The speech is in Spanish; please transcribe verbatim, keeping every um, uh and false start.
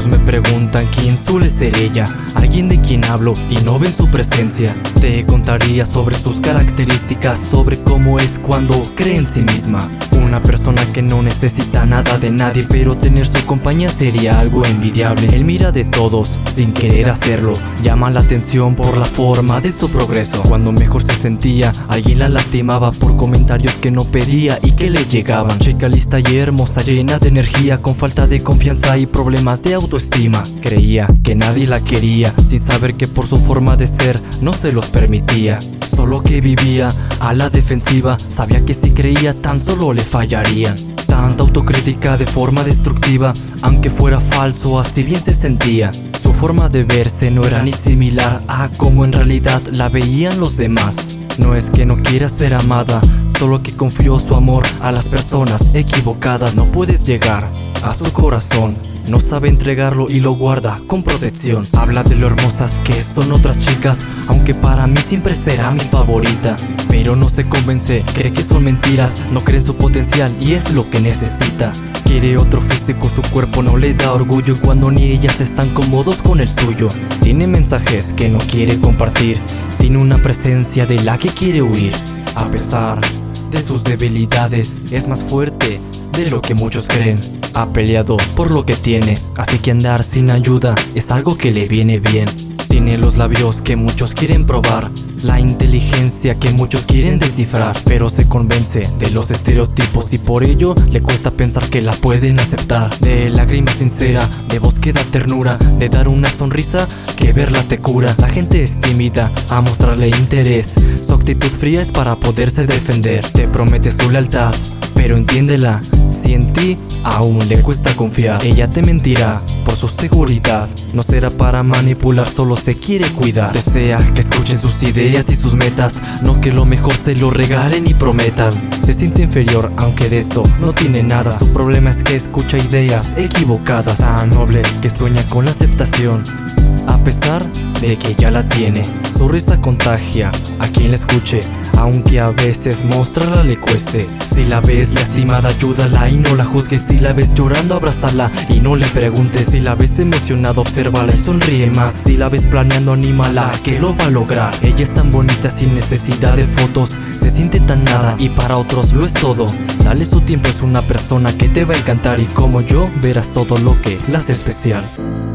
Muchos me preguntan quién suele ser ella, alguien de quien hablo y no ven su presencia. Te contaría sobre sus características, sobre cómo es cuando cree en sí misma. Una persona que no necesita nada de nadie, pero tener su compañía sería algo envidiable. Él mira de todos sin querer hacerlo, llama la atención por la forma de su progreso. Cuando mejor se sentía, alguien la lastimaba por comentarios que no pedía y que le llegaban. Chica lista y hermosa, llena de energía, con falta de confianza y problemas de autoestima. Creía que nadie la quería, sin saber que por su forma de ser no se los permitía. Solo que vivía a la defensiva, sabía que si creía tan solo le fallarían. Tanta autocrítica de forma destructiva, aunque fuera falso, así bien se sentía. Su forma de verse no era ni similar a como en realidad la veían los demás. No es que no quiera ser amada, solo que confió su amor a las personas equivocadas. No puedes llegar a su corazón, no sabe entregarlo y lo guarda con protección. Habla de lo hermosas que son otras chicas, aunque para mí siempre será mi favorita. Pero no se convence, cree que son mentiras, no cree en su potencial y es lo que necesita. Quiere otro físico, su cuerpo no le da orgullo cuando ni ellas están cómodos con el suyo. Tiene mensajes que no quiere compartir, tiene una presencia de la que quiere huir. A pesar de sus debilidades, es más fuerte de lo que muchos creen. Ha peleado por lo que tiene, así que andar sin ayuda es algo que le viene bien. Tiene los labios que muchos quieren probar, la inteligencia que muchos quieren descifrar, pero se convence de los estereotipos y por ello le cuesta pensar que la pueden aceptar. De lágrima sincera, de voz que da ternura, de dar una sonrisa que verla te cura. La gente es tímida a mostrarle interés, su actitud fría es para poderse defender. Te promete su lealtad, pero entiéndela, si en ti aún le cuesta confiar. Ella te mentirá por su seguridad, no será para manipular, solo se quiere cuidar. Desea que escuchen sus ideas y sus metas, no que lo mejor se lo regalen y prometan. Se siente inferior aunque de eso no tiene nada, su problema es que escucha ideas equivocadas. Tan noble que sueña con la aceptación, a pesar de que ya la tiene. Su risa contagia a quien la escuche, aunque a veces mostrarla le cueste. Si la ves lastimada, ayúdala y no la juzgues. Si la ves llorando, abrázala y no le preguntes. Si la ves emocionada, obsérvala y sonríe más. Si la ves planeando, anímala que lo va a lograr. Ella es tan bonita sin necesidad de fotos, se siente tan nada y para otros lo es todo. Dale su tiempo, es una persona que te va a encantar y como yo verás todo lo que la hace especial.